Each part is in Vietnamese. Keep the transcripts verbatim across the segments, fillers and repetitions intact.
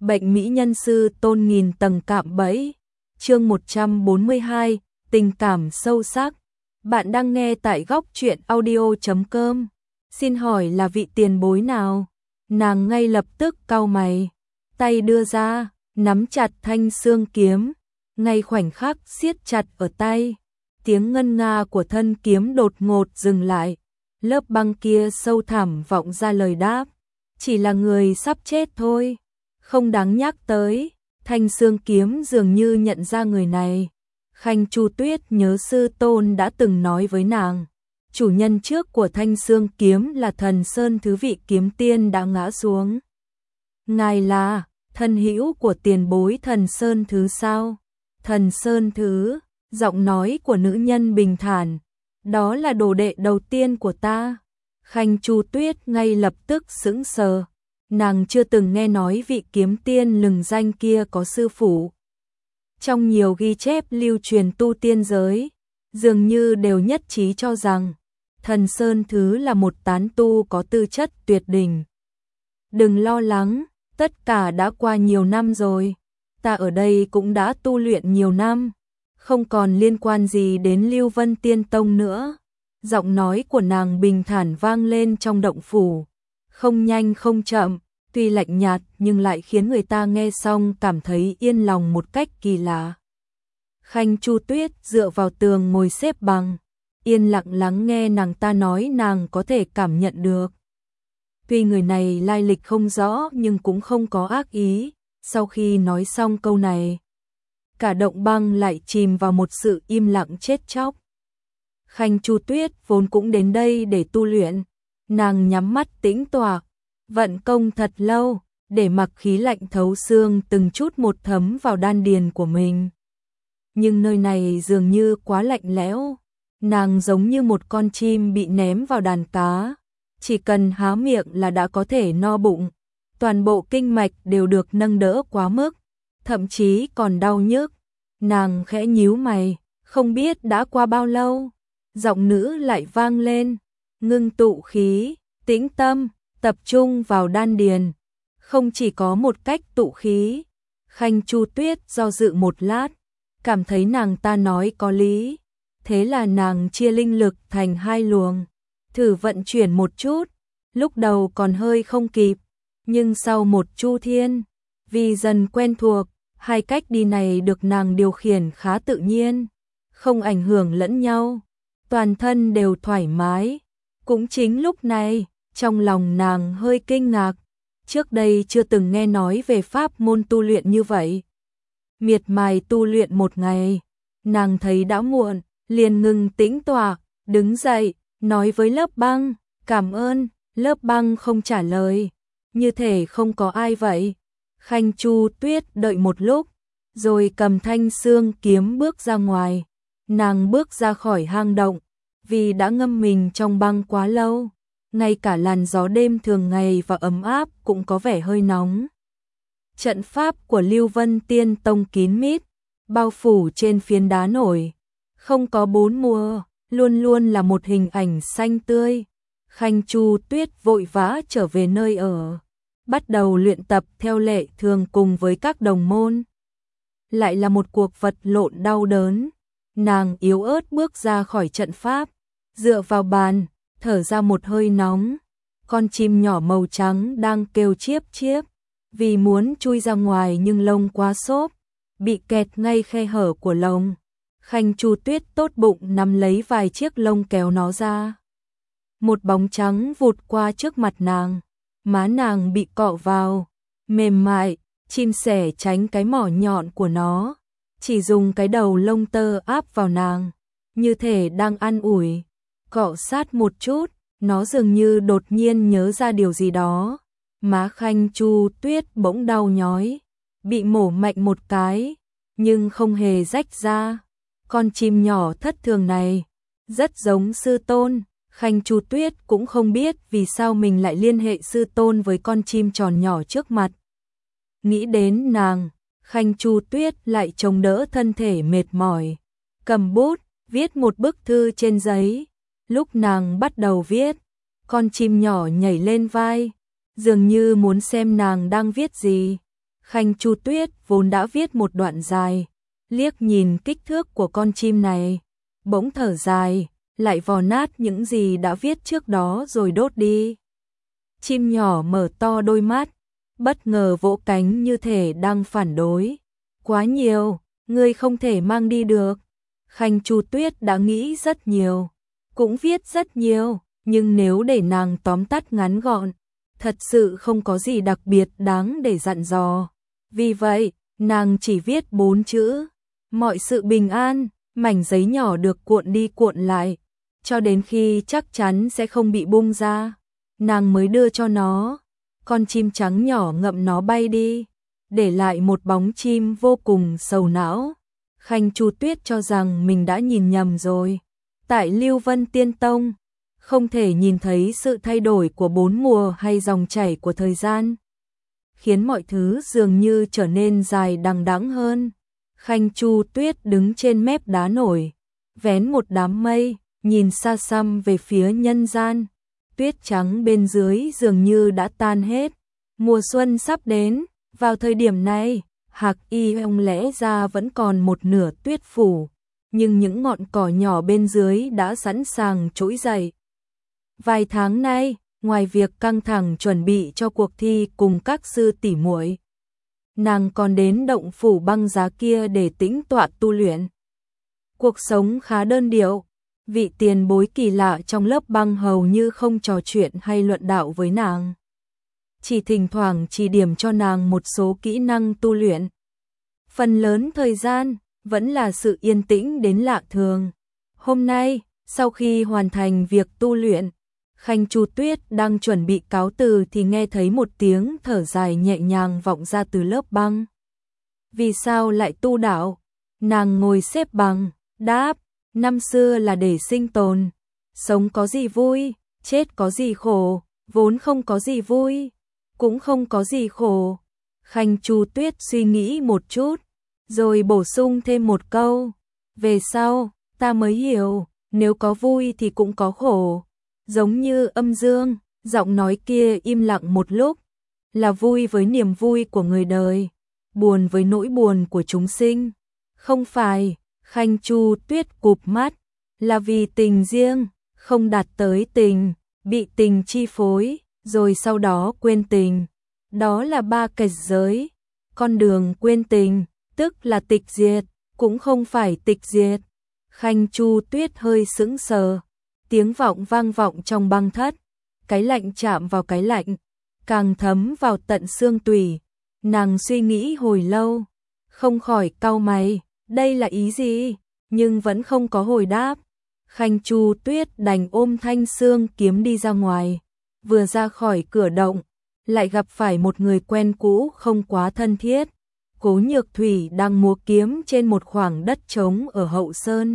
Bệnh mỹ nhân sư tôn nghìn tầng cạm bẫy. Chương một trăm bốn mươi hai, tình cảm sâu sắc. Bạn đang nghe tại góc truyện audio chấm com. Xin hỏi là vị tiền bối nào? Nàng ngay lập tức cau mày, tay đưa ra, nắm chặt thanh xương kiếm, ngay khoảnh khắc siết chặt ở tay. Tiếng ngân nga của thân kiếm đột ngột dừng lại, lớp băng kia sâu thẳm vọng ra lời đáp, chỉ là người sắp chết thôi, không đáng nhắc tới. Thanh xương kiếm dường như nhận ra người này. Khanh Chu Tuyết nhớ sư tôn đã từng nói với nàng, chủ nhân trước của thanh xương kiếm là Thần Sơn Thứ vị kiếm tiên đã ngã xuống. Ngài là thân hữu của tiền bối Thần Sơn Thứ sao? Thần Sơn Thứ, giọng nói của nữ nhân bình thản, đó là đồ đệ đầu tiên của ta. Khanh Chu Tuyết ngay lập tức sững sờ, nàng chưa từng nghe nói vị kiếm tiên lừng danh kia có sư phụ. Trong nhiều ghi chép lưu truyền tu tiên giới, dường như đều nhất trí cho rằng Thần Sơn Thứ là một tán tu có tư chất tuyệt đỉnh. Đừng lo lắng, tất cả đã qua nhiều năm rồi, ta ở đây cũng đã tu luyện nhiều năm, không còn liên quan gì đến Lưu Vân Tiên Tông nữa. Giọng nói của nàng bình thản vang lên trong động phủ, không nhanh không chậm, tuy lạnh nhạt nhưng lại khiến người ta nghe xong cảm thấy yên lòng một cách kỳ lạ. Khanh Chu Tuyết dựa vào tường ngồi xếp bằng, yên lặng lắng nghe nàng ta nói. Nàng có thể cảm nhận được, tuy người này lai lịch không rõ nhưng cũng không có ác ý. Sau khi nói xong câu này, cả động băng lại chìm vào một sự im lặng chết chóc. Khanh Chu Tuyết vốn cũng đến đây để tu luyện, nàng nhắm mắt tĩnh tọa, vận công thật lâu, để mặc khí lạnh thấu xương từng chút một thấm vào đan điền của mình. Nhưng nơi này dường như quá lạnh lẽo, nàng giống như một con chim bị ném vào đàn cá, chỉ cần há miệng là đã có thể no bụng, toàn bộ kinh mạch đều được nâng đỡ quá mức, thậm chí còn đau nhức. Nàng khẽ nhíu mày, không biết đã qua bao lâu, giọng nữ lại vang lên, ngưng tụ khí, tĩnh tâm, tập trung vào đan điền. Không chỉ có một cách tụ khí. Khanh Chu Tuyết do dự một lát, cảm thấy nàng ta nói có lý, thế là nàng chia linh lực thành hai luồng, thử vận chuyển một chút. Lúc đầu còn hơi không kịp, nhưng sau một chu thiên, vì dần quen thuộc, hai cách đi này được nàng điều khiển khá tự nhiên, không ảnh hưởng lẫn nhau, toàn thân đều thoải mái. Cũng chính lúc này, trong lòng nàng hơi kinh ngạc, trước đây chưa từng nghe nói về pháp môn tu luyện như vậy. Miệt mài tu luyện một ngày, nàng thấy đã muộn, liền ngừng tĩnh tọa, đứng dậy, nói với lớp băng, cảm ơn. Lớp băng không trả lời, như thể không có ai vậy. Khanh Chu Tuyết đợi một lúc, rồi cầm thanh xương kiếm bước ra ngoài. Nàng bước ra khỏi hang động, vì đã ngâm mình trong băng quá lâu, ngay cả làn gió đêm thường ngày và ấm áp cũng có vẻ hơi nóng. Trận pháp của Lưu Vân Tiên Tông kín mít, bao phủ trên phiến đá nổi, không có bốn mùa, luôn luôn là một hình ảnh xanh tươi. Khanh Chu Tuyết vội vã trở về nơi ở, bắt đầu luyện tập theo lệ thường cùng với các đồng môn. Lại là một cuộc vật lộn đau đớn, nàng yếu ớt bước ra khỏi trận pháp, dựa vào bàn, thở ra một hơi nóng. Con chim nhỏ màu trắng đang kêu chiếp chiếp, vì muốn chui ra ngoài nhưng lông quá xốp, bị kẹt ngay khe hở của lông. Khanh Chu Tuyết tốt bụng nắm lấy vài chiếc lông kéo nó ra. Một bóng trắng vụt qua trước mặt nàng, má nàng bị cọ vào, mềm mại, chim sẻ tránh cái mỏ nhọn của nó, chỉ dùng cái đầu lông tơ áp vào nàng, như thể đang an ủi. Cọ sát một chút, nó dường như đột nhiên nhớ ra điều gì đó. Má Khanh Chu Tuyết bỗng đau nhói, bị mổ mạnh một cái, nhưng không hề rách ra. Con chim nhỏ thất thường này, rất giống sư tôn. Khanh Chu Tuyết cũng không biết vì sao mình lại liên hệ sư tôn với con chim tròn nhỏ trước mặt. Nghĩ đến nàng, Khanh Chu Tuyết lại chống đỡ thân thể mệt mỏi, cầm bút, viết một bức thư trên giấy. Lúc nàng bắt đầu viết, con chim nhỏ nhảy lên vai, dường như muốn xem nàng đang viết gì. Khanh Chu Tuyết vốn đã viết một đoạn dài, liếc nhìn kích thước của con chim này, bỗng thở dài, lại vò nát những gì đã viết trước đó rồi đốt đi. Chim nhỏ mở to đôi mắt, bất ngờ vỗ cánh như thể đang phản đối. Quá nhiều, ngươi không thể mang đi được. Khanh Chu Tuyết đã nghĩ rất nhiều, cũng viết rất nhiều, nhưng nếu để nàng tóm tắt ngắn gọn, thật sự không có gì đặc biệt đáng để dặn dò. Vì vậy, nàng chỉ viết bốn chữ: mọi sự bình an. Mảnh giấy nhỏ được cuộn đi cuộn lại, cho đến khi chắc chắn sẽ không bị bung ra, nàng mới đưa cho nó. Con chim trắng nhỏ ngậm nó bay đi, để lại một bóng chim vô cùng sầu não. Khanh Chu Tuyết cho rằng mình đã nhìn nhầm rồi. Tại Lưu Vân Tiên Tông, không thể nhìn thấy sự thay đổi của bốn mùa hay dòng chảy của thời gian, khiến mọi thứ dường như trở nên dài đằng đẵng hơn. Khanh Chu Tuyết đứng trên mép đá nổi, vén một đám mây, nhìn xa xăm về phía nhân gian. Tuyết trắng bên dưới dường như đã tan hết. Mùa xuân sắp đến, vào thời điểm này, Hạc Y Hồng lẽ ra vẫn còn một nửa tuyết phủ, nhưng những ngọn cỏ nhỏ bên dưới đã sẵn sàng trỗi dậy. Vài tháng nay, ngoài việc căng thẳng chuẩn bị cho cuộc thi cùng các sư tỷ muội, nàng còn đến động phủ băng giá kia để tĩnh tọa tu luyện. Cuộc sống khá đơn điệu, vị tiền bối kỳ lạ trong lớp băng hầu như không trò chuyện hay luận đạo với nàng, chỉ thỉnh thoảng chỉ điểm cho nàng một số kỹ năng tu luyện. Phần lớn thời gian vẫn là sự yên tĩnh đến lạ thường. Hôm nay, sau khi hoàn thành việc tu luyện, Khanh Chu Tuyết đang chuẩn bị cáo từ thì nghe thấy một tiếng thở dài nhẹ nhàng vọng ra từ lớp băng. Vì sao lại tu đạo? Nàng ngồi xếp bằng, đáp: năm xưa là để sinh tồn, sống có gì vui, chết có gì khổ, vốn không có gì vui, cũng không có gì khổ. Khanh Chu Tuyết suy nghĩ một chút, rồi bổ sung thêm một câu: về sau, ta mới hiểu, nếu có vui thì cũng có khổ. Giống như âm dương, giọng nói kia im lặng một lúc, là vui với niềm vui của người đời, buồn với nỗi buồn của chúng sinh. Không phải, Khanh Chu Tuyết cụp mắt, là vì tình riêng, không đạt tới tình, bị tình chi phối, rồi sau đó quên tình. Đó là ba cảnh giới. Con đường quên tình, tức là tịch diệt, cũng không phải tịch diệt. Khanh Chu Tuyết hơi sững sờ. Tiếng vọng vang vọng trong băng thất, cái lạnh chạm vào cái lạnh, càng thấm vào tận xương tủy. Nàng suy nghĩ hồi lâu, không khỏi cau mày, đây là ý gì, nhưng vẫn không có hồi đáp. Khanh Chu Tuyết đành ôm thanh xương kiếm đi ra ngoài, vừa ra khỏi cửa động, lại gặp phải một người quen cũ không quá thân thiết. Cố Nhược Thủy đang múa kiếm trên một khoảng đất trống ở hậu sơn.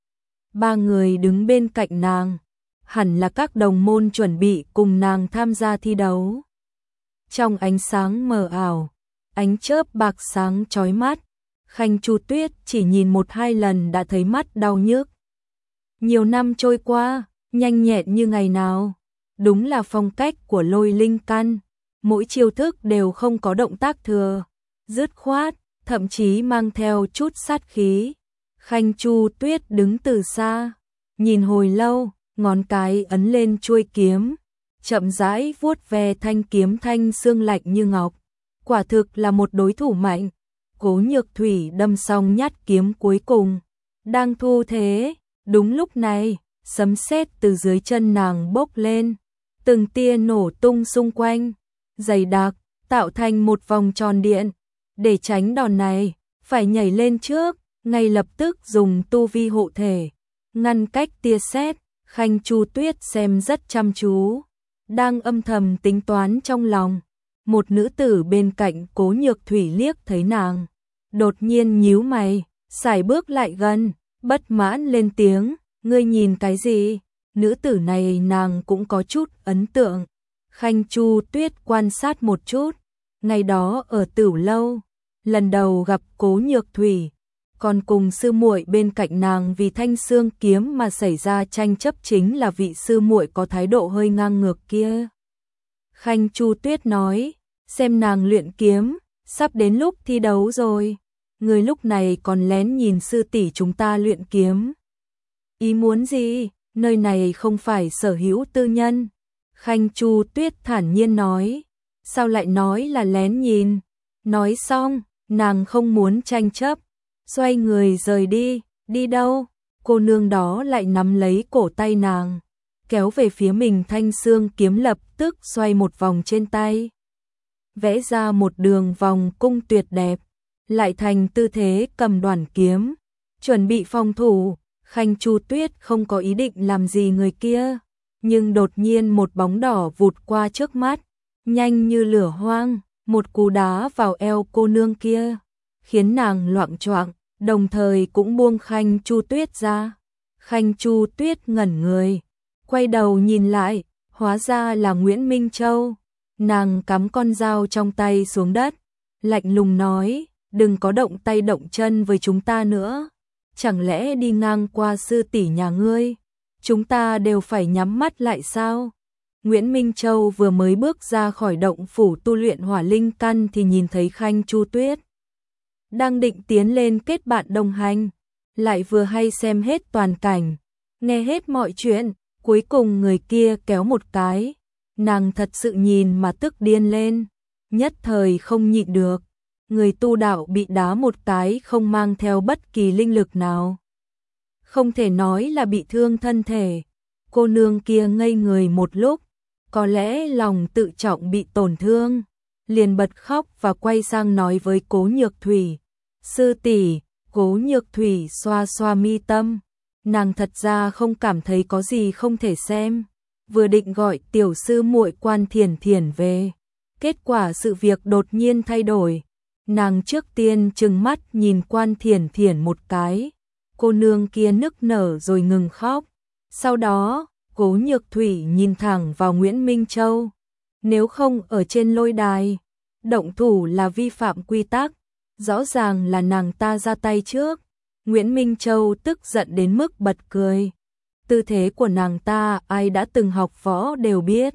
Ba người đứng bên cạnh nàng, hẳn là các đồng môn chuẩn bị cùng nàng tham gia thi đấu. Trong ánh sáng mờ ảo, ánh chớp bạc sáng chói mắt, Khanh Chu Tuyết chỉ nhìn một hai lần đã thấy mắt đau nhức. Nhiều năm trôi qua, nhanh nhẹn như ngày nào, đúng là phong cách của Lôi Linh Căn, mỗi chiêu thức đều không có động tác thừa, dứt khoát, thậm chí mang theo chút sát khí. Khanh Chu Tuyết đứng từ xa, nhìn hồi lâu, ngón cái ấn lên chuôi kiếm, chậm rãi vuốt ve thanh kiếm thanh xương lạnh như ngọc. Quả thực là một đối thủ mạnh. Cố Nhược Thủy đâm xong nhát kiếm cuối cùng, đang thu thế, đúng lúc này, sấm sét từ dưới chân nàng bốc lên, từng tia nổ tung xung quanh, dày đặc, tạo thành một vòng tròn điện. Để tránh đòn này, phải nhảy lên trước, ngay lập tức dùng tu vi hộ thể, ngăn cách tia sét. Khanh Chu Tuyết xem rất chăm chú, đang âm thầm tính toán trong lòng. Một nữ tử bên cạnh Cố Nhược Thủy liếc thấy nàng, đột nhiên nhíu mày, sải bước lại gần, bất mãn lên tiếng: ngươi nhìn cái gì? Nữ tử này nàng cũng có chút ấn tượng. Khanh Chu Tuyết quan sát một chút, ngày đó ở Tửu Lâu, lần đầu gặp Cố Nhược Thủy, còn cùng sư muội bên cạnh nàng vì thanh xương kiếm mà xảy ra tranh chấp chính là vị sư muội có thái độ hơi ngang ngược kia. Khanh Chu Tuyết nói, xem nàng luyện kiếm, sắp đến lúc thi đấu rồi, người lúc này còn lén nhìn sư tỷ chúng ta luyện kiếm. Ý muốn gì, nơi này không phải sở hữu tư nhân. Khanh Chu Tuyết thản nhiên nói, sao lại nói là lén nhìn. Nói xong, nàng không muốn tranh chấp, xoay người rời đi. Đi đâu? Cô nương đó lại nắm lấy cổ tay nàng, kéo về phía mình. Thanh xương kiếm lập tức xoay một vòng trên tay, vẽ ra một đường vòng cung tuyệt đẹp, lại thành tư thế cầm đoản kiếm, chuẩn bị phòng thủ. Khanh Chu Tuyết không có ý định làm gì người kia, nhưng đột nhiên một bóng đỏ vụt qua trước mắt, nhanh như lửa hoang, một cú đá vào eo cô nương kia, khiến nàng loạng choạng, đồng thời cũng buông Khanh Chu Tuyết ra. Khanh Chu Tuyết ngẩn người, quay đầu nhìn lại, hóa ra là Nguyễn Minh Châu. Nàng cắm con dao trong tay xuống đất, lạnh lùng nói, đừng có động tay động chân với chúng ta nữa. Chẳng lẽ đi ngang qua sư tỷ nhà ngươi, chúng ta đều phải nhắm mắt lại sao? Nguyễn Minh Châu vừa mới bước ra khỏi động phủ tu luyện hỏa linh căn thì nhìn thấy Khanh Chu Tuyết đang định tiến lên kết bạn đồng hành, lại vừa hay xem hết toàn cảnh, nghe hết mọi chuyện, cuối cùng người kia kéo một cái, nàng thật sự nhìn mà tức điên lên, nhất thời không nhịn được. Người tu đạo bị đá một cái không mang theo bất kỳ linh lực nào, không thể nói là bị thương thân thể. Cô nương kia ngây người một lúc, có lẽ lòng tự trọng bị tổn thương, liền bật khóc và quay sang nói với Cố Nhược Thủy, sư tỷ. Cố Nhược Thủy xoa xoa mi tâm, nàng thật ra không cảm thấy có gì không thể xem, vừa định gọi tiểu sư muội Quan Thiển Thiển về, kết quả sự việc đột nhiên thay đổi. Nàng trước tiên trừng mắt nhìn Quan Thiển Thiển một cái, cô nương kia nức nở rồi ngừng khóc. Sau đó, Cố Nhược Thủy nhìn thẳng vào Nguyễn Minh Châu, nếu không ở trên lôi đài, động thủ là vi phạm quy tắc, rõ ràng là nàng ta ra tay trước. Nguyễn Minh Châu tức giận đến mức bật cười, tư thế của nàng ta ai đã từng học võ đều biết,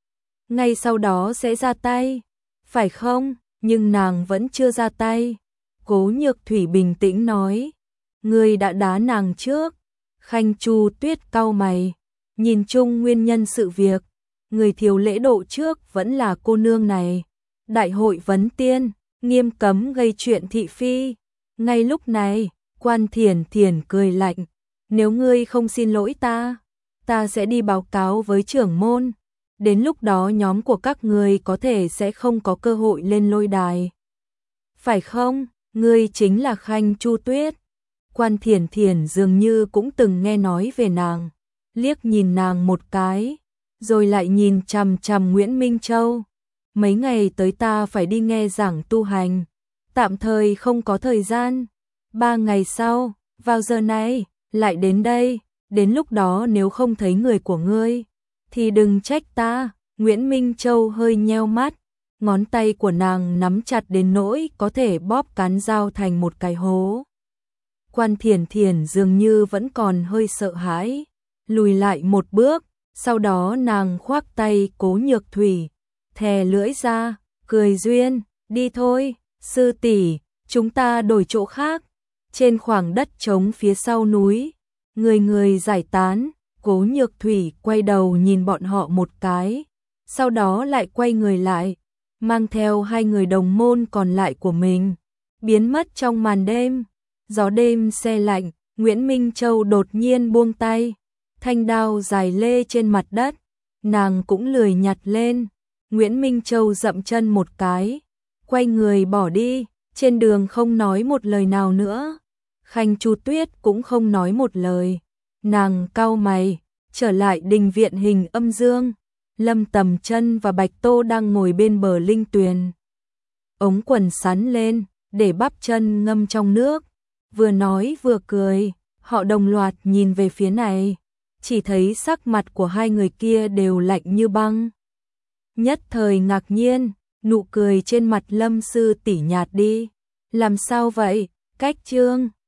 ngay sau đó sẽ ra tay, phải không? Nhưng nàng vẫn chưa ra tay. Cố Nhược Thủy bình tĩnh nói, ngươi đã đá nàng trước. Khanh Chu Tuyết cau mày, nhìn chung nguyên nhân sự việc, người thiếu lễ độ trước vẫn là cô nương này. Đại hội vấn tiên, nghiêm cấm gây chuyện thị phi. Ngay lúc này, Quan Thiển Thiển cười lạnh, nếu ngươi không xin lỗi ta, ta sẽ đi báo cáo với trưởng môn. Đến lúc đó nhóm của các ngươi có thể sẽ không có cơ hội lên lôi đài. Phải không? Ngươi chính là Khanh Chu Tuyết. Quan Thiển Thiển dường như cũng từng nghe nói về nàng, liếc nhìn nàng một cái, rồi lại nhìn chằm chằm Nguyễn Minh Châu. Mấy ngày tới ta phải đi nghe giảng tu hành, tạm thời không có thời gian. Ba ngày sau, vào giờ này, lại đến đây, đến lúc đó nếu không thấy người của ngươi, thì đừng trách ta. Nguyễn Minh Châu hơi nheo mắt, ngón tay của nàng nắm chặt đến nỗi có thể bóp cán dao thành một cái hố. Quan Thiển Thiển dường như vẫn còn hơi sợ hãi, lùi lại một bước, sau đó nàng khoác tay Cố Nhược Thủy, thè lưỡi ra, cười duyên, đi thôi, sư tỷ, chúng ta đổi chỗ khác. Trên khoảng đất trống phía sau núi, người người giải tán. Cố Nhược Thủy quay đầu nhìn bọn họ một cái, sau đó lại quay người lại, mang theo hai người đồng môn còn lại của mình, biến mất trong màn đêm. Gió đêm se lạnh, Nguyễn Minh Châu đột nhiên buông tay, thanh đao dài lê trên mặt đất, nàng cũng lười nhặt lên. Nguyễn Minh Châu dậm chân một cái, quay người bỏ đi, trên đường không nói một lời nào nữa. Khanh Chu Tuyết cũng không nói một lời. Nàng cau mày, trở lại đình viện hình âm dương. Lâm Tầm Chân và Bạch Tô đang ngồi bên bờ linh tuyền. Ống quần sắn lên, để bắp chân ngâm trong nước. Vừa nói vừa cười, họ đồng loạt nhìn về phía này. Chỉ thấy sắc mặt của hai người kia đều lạnh như băng. Nhất thời ngạc nhiên, nụ cười trên mặt Lâm sư tỷ nhạt đi. Làm sao vậy? Cách Trương